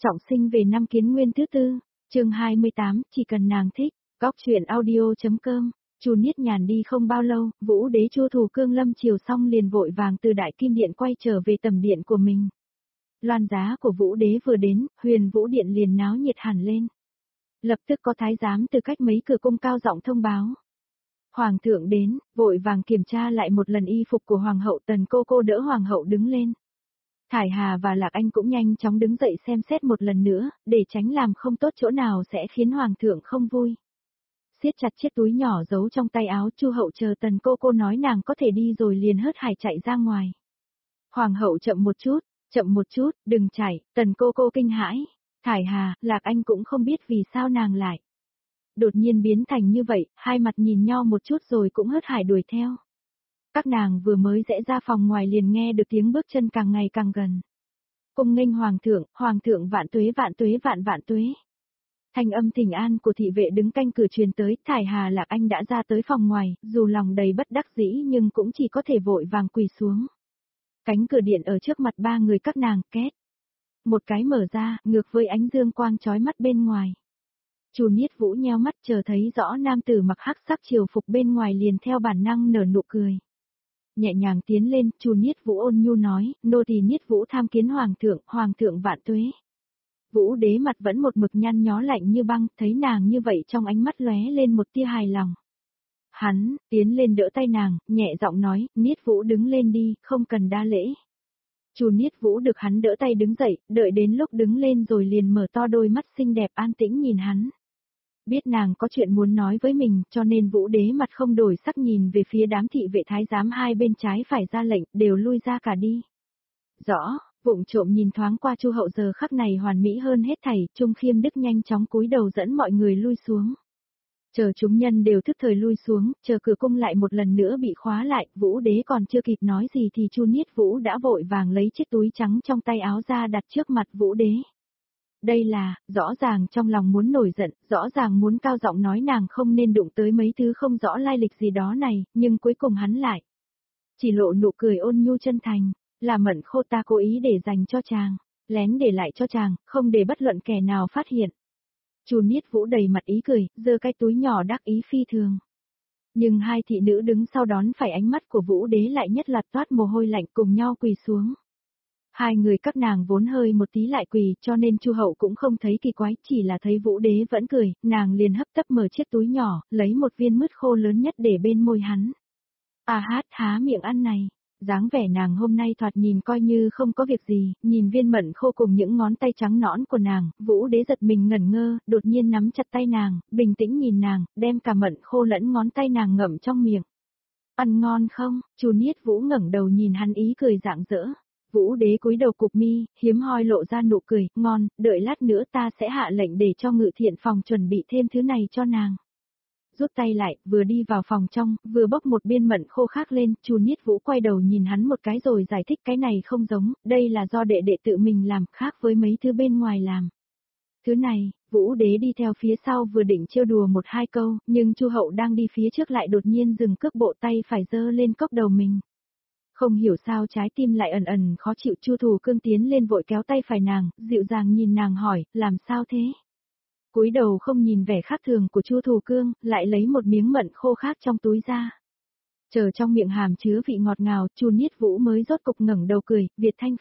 Trọng sinh về năm Kiến Nguyên thứ tư, chương 28, chỉ cần nàng thích, góc truyện audio.com. Chu Niết Nhàn đi không bao lâu, Vũ Đế Chu Thủ Cương lâm chiều xong liền vội vàng từ Đại Kim Điện quay trở về tầm điện của mình. Loan giá của Vũ Đế vừa đến, Huyền Vũ Điện liền náo nhiệt hẳn lên. Lập tức có thái giám từ cách mấy cửa cung cao giọng thông báo. Hoàng thượng đến, vội vàng kiểm tra lại một lần y phục của Hoàng hậu. Tần cô đỡ Hoàng hậu đứng lên. Thải Hà và Lạc Anh cũng nhanh chóng đứng dậy xem xét một lần nữa, để tránh làm không tốt chỗ nào sẽ khiến Hoàng thượng không vui. Siết chặt chiếc túi nhỏ giấu trong tay áo, Chu hậu chờ Tần cô nói nàng có thể đi rồi liền hớt hải chạy ra ngoài. Hoàng hậu chậm một chút, đừng chạy. Tần cô kinh hãi. Thải Hà, Lạc Anh cũng không biết vì sao nàng lại đột nhiên biến thành như vậy, hai mặt nhìn nhau một chút rồi cũng hớt hải đuổi theo. Các nàng vừa mới rẽ ra phòng ngoài liền nghe được tiếng bước chân càng ngày càng gần. Cung nghênh Hoàng thượng vạn tuế vạn tuế. Thanh âm thỉnh an của thị vệ đứng canh cửa truyền tới. Thải Hà Lạc Anh đã ra tới phòng ngoài, dù lòng đầy bất đắc dĩ nhưng cũng chỉ có thể vội vàng quỳ xuống. Cánh cửa điện ở trước mặt ba người các nàng, két. Một cái mở ra, ngược với ánh dương quang chói mắt bên ngoài. Chu Niết Vũ nheo mắt chờ thấy rõ nam tử mặc hắc sắc triều phục bên ngoài liền theo bản năng nở nụ cười. Nhẹ nhàng tiến lên, Chu Niết Vũ ôn nhu nói, nô tỳ Niết Vũ tham kiến Hoàng thượng vạn tuế. Vũ Đế mặt vẫn một mực nhăn nhó lạnh như băng, thấy nàng như vậy trong ánh mắt lóe lên một tia hài lòng. Hắn tiến lên đỡ tay nàng, nhẹ giọng nói, Niết Vũ đứng lên đi, không cần đa lễ. Chu Niết Vũ được hắn đỡ tay đứng dậy, đợi đến lúc đứng lên rồi liền mở to đôi mắt xinh đẹp an tĩnh nhìn hắn. Biết nàng có chuyện muốn nói với mình, cho nên Vũ Đế mặt không đổi sắc nhìn về phía đám thị vệ thái giám hai bên trái phải ra lệnh, đều lui ra cả đi. Rõ, vụng trộm nhìn thoáng qua Chu hậu giờ khắc này hoàn mỹ hơn hết thảy, Trung Khiêm Đức nhanh chóng cúi đầu dẫn mọi người lui xuống. Chờ chúng nhân đều thức thời lui xuống, chờ cửa cung lại một lần nữa bị khóa lại, Vũ Đế còn chưa kịp nói gì thì Chu Niết Vũ đã vội vàng lấy chiếc túi trắng trong tay áo ra đặt trước mặt Vũ Đế. Đây là, rõ ràng trong lòng muốn nổi giận, rõ ràng muốn cao giọng nói nàng không nên đụng tới mấy thứ không rõ lai lịch gì đó này, nhưng cuối cùng hắn lại chỉ lộ nụ cười ôn nhu chân thành, là Mận Khô ta cố ý để dành cho chàng, lén để lại cho chàng, không để bất luận kẻ nào phát hiện. Chu Niết Vũ đầy mặt ý cười, giơ cái túi nhỏ đắc ý phi thường. Nhưng hai thị nữ đứng sau đón phải ánh mắt của Vũ Đế lại nhất là toát mồ hôi lạnh cùng nhau quỳ xuống. Hai người các nàng vốn hơi một tí lại quỳ, cho nên Chu hậu cũng không thấy kỳ quái, chỉ là thấy Vũ Đế vẫn cười, nàng liền hấp tấp mở chiếc túi nhỏ, lấy một viên mứt khô lớn nhất để bên môi hắn. Há miệng ăn này. Dáng vẻ nàng hôm nay thoạt nhìn coi như không có việc gì, nhìn viên mận khô cùng những ngón tay trắng nõn của nàng, Vũ Đế giật mình ngẩn ngơ, đột nhiên nắm chặt tay nàng, bình tĩnh nhìn nàng, đem cả mận khô lẫn ngón tay nàng ngậm trong miệng. Ăn ngon không? Chu Niết Vũ ngẩng đầu nhìn hắn ý cười rạng rỡ. Vũ Đế cúi đầu cụp mi, hiếm hoi lộ ra nụ cười, ngon, đợi lát nữa ta sẽ hạ lệnh để cho Ngự Thiện phòng chuẩn bị thêm thứ này cho nàng. Rút tay lại, vừa đi vào phòng trong, vừa bốc một viên mận khô khác lên, Chu Niết Vũ quay đầu nhìn hắn một cái rồi giải thích cái này không giống, đây là do đệ đệ tự mình làm, khác với mấy thứ bên ngoài làm. Thứ này, Vũ Đế đi theo phía sau vừa định trêu đùa một hai câu, nhưng Chu hậu đang đi phía trước lại đột nhiên dừng cước bộ tay phải giơ lên cốc đầu mình. Không hiểu sao trái tim lại ẩn ẩn khó chịu, Chu Thủ Cương tiến lên vội kéo tay phải nàng, dịu dàng nhìn nàng hỏi, làm sao thế? Cúi đầu không nhìn vẻ khác thường của Chu Thủ Cương, lại lấy một miếng mận khô khác trong túi ra. Chờ trong miệng hàm chứa vị ngọt ngào, Chu Niết Vũ mới rốt cục ngẩng đầu cười, Việt Thanh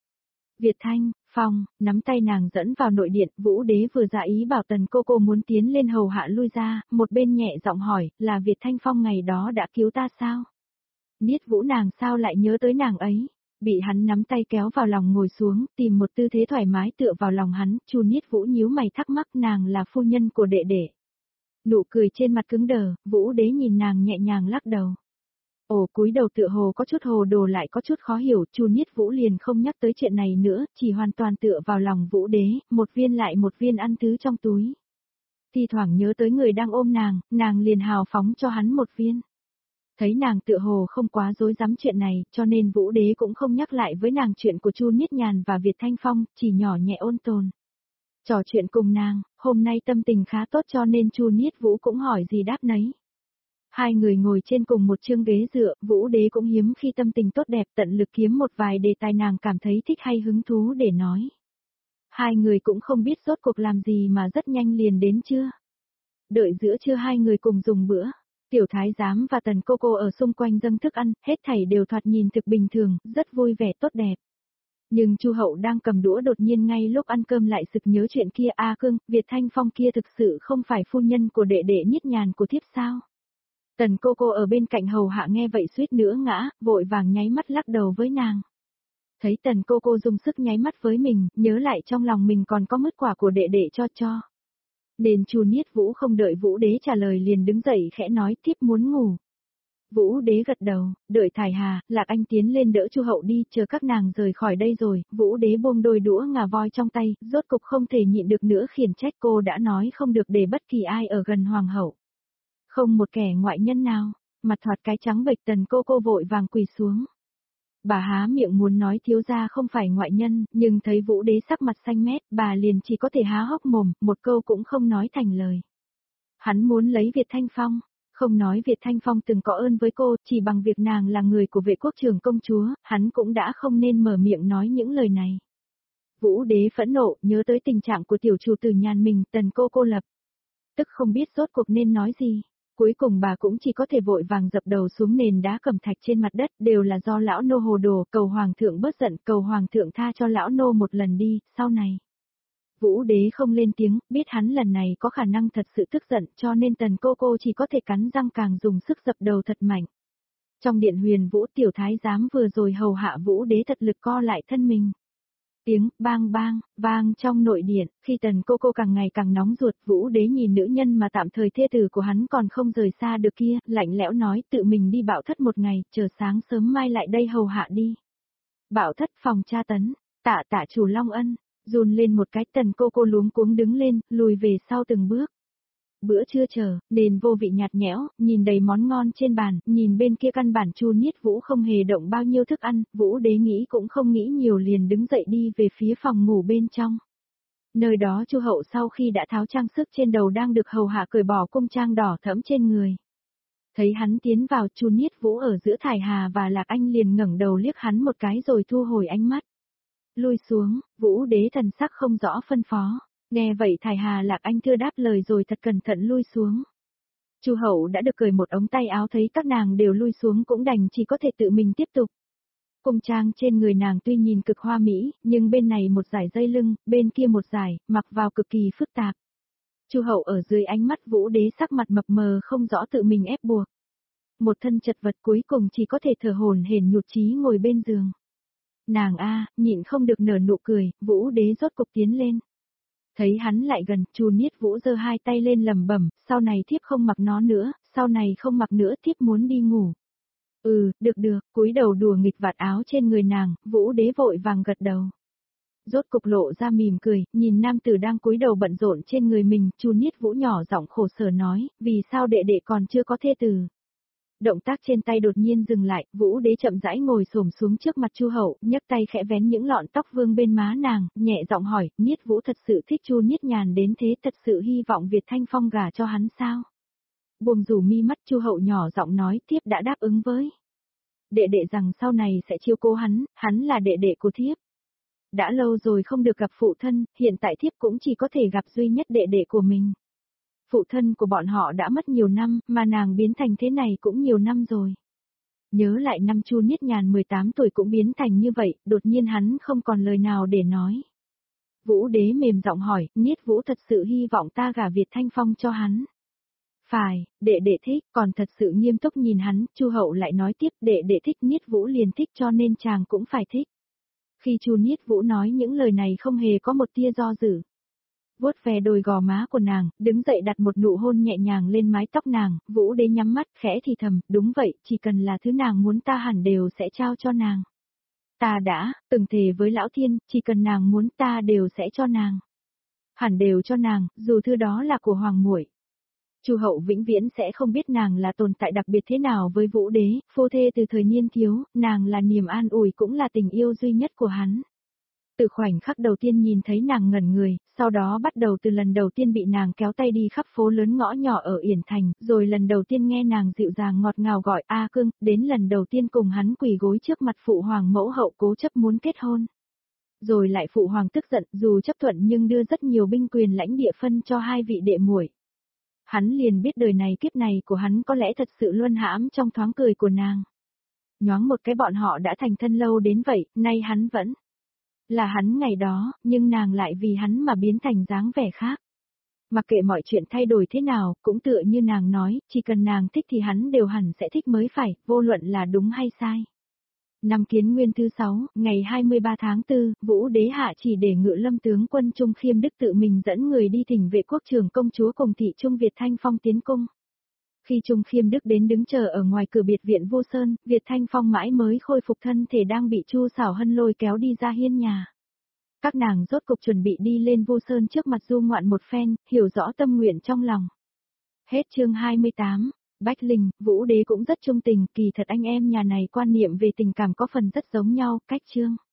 Phong, nắm tay nàng dẫn vào nội điện, Vũ Đế vừa dạ ý bảo Tần cô muốn tiến lên hầu hạ lui ra, một bên nhẹ giọng hỏi, là Việt Thanh Phong ngày đó đã cứu ta sao? Niết Vũ nàng sao lại nhớ tới nàng ấy? Bị hắn nắm tay kéo vào lòng ngồi xuống, tìm một tư thế thoải mái tựa vào lòng hắn, Chu Niết Vũ nhíu mày thắc mắc nàng là phu nhân của đệ đệ. Nụ cười trên mặt cứng đờ, Vũ Đế nhìn nàng nhẹ nhàng lắc đầu. Cúi đầu tựa hồ có chút hồ đồ lại có chút khó hiểu, Chu Niết Vũ liền không nhắc tới chuyện này nữa, chỉ hoàn toàn tựa vào lòng Vũ Đế, một viên lại một viên ăn thứ trong túi. Thi thoảng nhớ tới người đang ôm nàng liền hào phóng cho hắn một viên. Thấy nàng tựa hồ không quá dối dám chuyện này, cho nên Vũ Đế cũng không nhắc lại với nàng chuyện của Chu Niết Nhàn và Việt Thanh Phong, chỉ nhỏ nhẹ ôn tồn. Trò chuyện cùng nàng, hôm nay tâm tình khá tốt cho nên Chu Niết Vũ cũng hỏi gì đáp nấy. Hai người ngồi trên cùng một chương ghế dựa, Vũ Đế cũng hiếm khi tâm tình tốt đẹp tận lực kiếm một vài đề tài nàng cảm thấy thích hay hứng thú để nói. Hai người cũng không biết rốt cuộc làm gì mà rất nhanh liền đến trưa. Đợi giữa trưa hai người cùng dùng bữa. Tiểu thái giám và tần cô cô ở xung quanh dâng thức ăn, hết thảy đều thoạt nhìn thực bình thường, rất vui vẻ tốt đẹp. Nhưng Chu Hậu đang cầm đũa đột nhiên ngay lúc ăn cơm lại sực nhớ chuyện kia. A Cương, Việt Thanh Phong kia thực sự không phải phu nhân của đệ đệ Niết Nhàn của thiếp sao? Tần cô ở bên cạnh hầu hạ nghe vậy suýt nữa ngã, vội vàng nháy mắt lắc đầu với nàng. Thấy tần cô dùng sức nháy mắt với mình, nhớ lại trong lòng mình còn có mứt quả của đệ đệ cho. Nên Chu Niết Vũ không đợi Vũ Đế trả lời liền đứng dậy khẽ nói tiếp muốn ngủ. Vũ Đế gật đầu, đợi Thải Hà, Lạc Anh tiến lên đỡ Chu Hậu đi, chờ các nàng rời khỏi đây rồi, Vũ Đế buông đôi đũa ngà voi trong tay, rốt cục không thể nhịn được nữa khiển trách cô đã nói không được để bất kỳ ai ở gần hoàng hậu. Không một kẻ ngoại nhân nào, mặt thoạt cái trắng bệch tần cô vội vàng quỳ xuống. Bà há miệng muốn nói thiếu gia không phải ngoại nhân, nhưng thấy Vũ Đế sắc mặt xanh mét, bà liền chỉ có thể há hốc mồm, một câu cũng không nói thành lời. Hắn muốn lấy Việt Thanh Phong, không nói Việt Thanh Phong từng có ơn với cô, chỉ bằng việc nàng là người của Vệ Quốc Trưởng công chúa, hắn cũng đã không nên mở miệng nói những lời này. Vũ Đế phẫn nộ, nhớ tới tình trạng của tiểu chủ tử Nhàn mình, tần cô lập. Tức không biết rốt cuộc nên nói gì. Cuối cùng bà cũng chỉ có thể vội vàng dập đầu xuống nền đá cẩm thạch trên mặt đất, đều là do lão nô hồ đồ, cầu hoàng thượng bớt giận, cầu hoàng thượng tha cho lão nô một lần đi, sau này. Vũ Đế không lên tiếng, biết hắn lần này có khả năng thật sự tức giận, cho nên tần cô chỉ có thể cắn răng càng dùng sức dập đầu thật mạnh. Trong điện Huyền Vũ tiểu thái giám vừa rồi hầu hạ Vũ Đế thật lực co lại thân mình. Tiếng bang bang, vang trong nội điện, khi tần cô càng ngày càng nóng ruột, Vũ Đế nhìn nữ nhân mà tạm thời thê tử của hắn còn không rời xa được kia, lạnh lẽo nói tự mình đi Bảo Thất một ngày, chờ sáng sớm mai lại đây hầu hạ đi. Bảo Thất phòng tra tấn, tạ chủ Long Ân, run lên một cái tần cô luống cuống đứng lên, lùi về sau từng bước. Bữa trưa chờ, nền vô vị nhạt nhẽo, nhìn đầy món ngon trên bàn, nhìn bên kia căn bản Chu Niết Vũ không hề động bao nhiêu thức ăn, Vũ Đế nghĩ cũng không nghĩ nhiều liền đứng dậy đi về phía phòng ngủ bên trong. Nơi đó Chu Hậu sau khi đã tháo trang sức trên đầu đang được hầu hạ cởi bỏ cung trang đỏ thẫm trên người. Thấy hắn tiến vào, Chu Niết Vũ ở giữa Thải Hà và Lạc Anh liền ngẩng đầu liếc hắn một cái rồi thu hồi ánh mắt. Lui xuống, Vũ Đế thần sắc không rõ phân phó. Nghe vậy Thải Hà Lạc Anh thưa đáp lời rồi thật cẩn thận lui xuống. Chu Hậu đã được cởi một ống tay áo thấy các nàng đều lui xuống cũng đành chỉ có thể tự mình tiếp tục. Cung trang trên người nàng tuy nhìn cực hoa mỹ, nhưng bên này một dải dây lưng, bên kia một dải, mặc vào cực kỳ phức tạp. Chu Hậu ở dưới ánh mắt Vũ Đế sắc mặt mập mờ không rõ tự mình ép buộc. Một thân chật vật cuối cùng chỉ có thể thở hổn hển nhụt chí ngồi bên giường. Nàng nhịn không được nở nụ cười, Vũ Đế rốt cục tiến lên. Thấy hắn lại gần, Chu Niết Vũ giơ hai tay lên lẩm bẩm, sau này thiếp không mặc nó nữa, sau này không mặc nữa thiếp muốn đi ngủ. Được, cúi đầu đùa nghịch vạt áo trên người nàng, Vũ Đế vội vàng gật đầu. Rốt cục lộ ra mỉm cười, nhìn nam tử đang cúi đầu bận rộn trên người mình, Chu Niết Vũ nhỏ giọng khổ sở nói, vì sao đệ đệ còn chưa có thê tử. Động tác trên tay đột nhiên dừng lại, Vũ Đế chậm rãi ngồi xổm xuống trước mặt Chu Hậu, nhấc tay khẽ vén những lọn tóc vương bên má nàng, nhẹ giọng hỏi, Niết Vũ thật sự thích Chu Niết Nhàn đến thế, thật sự hy vọng Việt Thanh Phong gả cho hắn sao? Buông rủ mi mắt, Chu Hậu nhỏ giọng nói, thiếp đã đáp ứng với đệ đệ rằng sau này sẽ chiếu cố hắn là đệ đệ của thiếp. Đã lâu rồi không được gặp phụ thân, hiện tại thiếp cũng chỉ có thể gặp duy nhất đệ đệ của mình. Phụ thân của bọn họ đã mất nhiều năm, mà nàng biến thành thế này cũng nhiều năm rồi. Nhớ lại năm Chu Niết Nhàn 18 tuổi cũng biến thành như vậy, đột nhiên hắn không còn lời nào để nói. Vũ Đế mềm giọng hỏi, Niết Vũ thật sự hy vọng ta gả Việt Thanh Phong cho hắn. Phải, đệ đệ thích, còn thật sự nghiêm túc nhìn hắn, Chu Hậu lại nói tiếp, đệ đệ thích Niết Vũ liền thích cho nên chàng cũng phải thích. Khi Chu Niết Vũ nói những lời này không hề có một tia do dự. Vuốt ve đôi gò má của nàng, đứng dậy đặt một nụ hôn nhẹ nhàng lên mái tóc nàng, Vũ Đế nhắm mắt khẽ thì thầm, đúng vậy, chỉ cần là thứ nàng muốn ta hẳn đều sẽ trao cho nàng. Ta đã từng thề với Lão Thiên, chỉ cần nàng muốn ta đều sẽ cho nàng. Hẳn đều cho nàng, dù thứ đó là của hoàng muội. Chu Hậu vĩnh viễn sẽ không biết nàng là tồn tại đặc biệt thế nào với Vũ Đế, phu thê từ thời niên thiếu, nàng là niềm an ủi cũng là tình yêu duy nhất của hắn. Từ khoảnh khắc đầu tiên nhìn thấy nàng ngẩn người, sau đó bắt đầu từ lần đầu tiên bị nàng kéo tay đi khắp phố lớn ngõ nhỏ ở Yển Thành, rồi lần đầu tiên nghe nàng dịu dàng ngọt ngào gọi A Cương, đến lần đầu tiên cùng hắn quỳ gối trước mặt phụ hoàng mẫu hậu cố chấp muốn kết hôn. Rồi lại phụ hoàng tức giận, dù chấp thuận nhưng đưa rất nhiều binh quyền lãnh địa phân cho hai vị đệ muội. Hắn liền biết đời này kiếp này của hắn có lẽ thật sự luân hãm trong thoáng cười của nàng. Nhoáng một cái bọn họ đã thành thân lâu đến vậy, nay hắn vẫn là hắn ngày đó, nhưng nàng lại vì hắn mà biến thành dáng vẻ khác. Mặc kệ mọi chuyện thay đổi thế nào, cũng tựa như nàng nói, chỉ cần nàng thích thì hắn đều hẳn sẽ thích mới phải, vô luận là đúng hay sai. Năm Kiến Nguyên thứ 6, ngày 23 tháng 4, Vũ Đế hạ chỉ để Ngự Lâm tướng quân Trung Khiêm Đức tự mình dẫn người đi thỉnh vệ quốc trưởng công chúa cùng thị Trung Việt Thanh Phong tiến cung. Khi Trung Khiêm Đức đến đứng chờ ở ngoài cửa biệt viện Vô Sơn, Việt Thanh Phong mãi mới khôi phục thân thể đang bị Chu Xảo Hân lôi kéo đi ra hiên nhà. Các nàng rốt cục chuẩn bị đi lên Vô Sơn trước mặt du ngoạn một phen, hiểu rõ tâm nguyện trong lòng. Hết chương 28. Bách Linh, Vũ Đế cũng rất trung tình, kỳ thật anh em nhà này quan niệm về tình cảm có phần rất giống nhau, cách chương.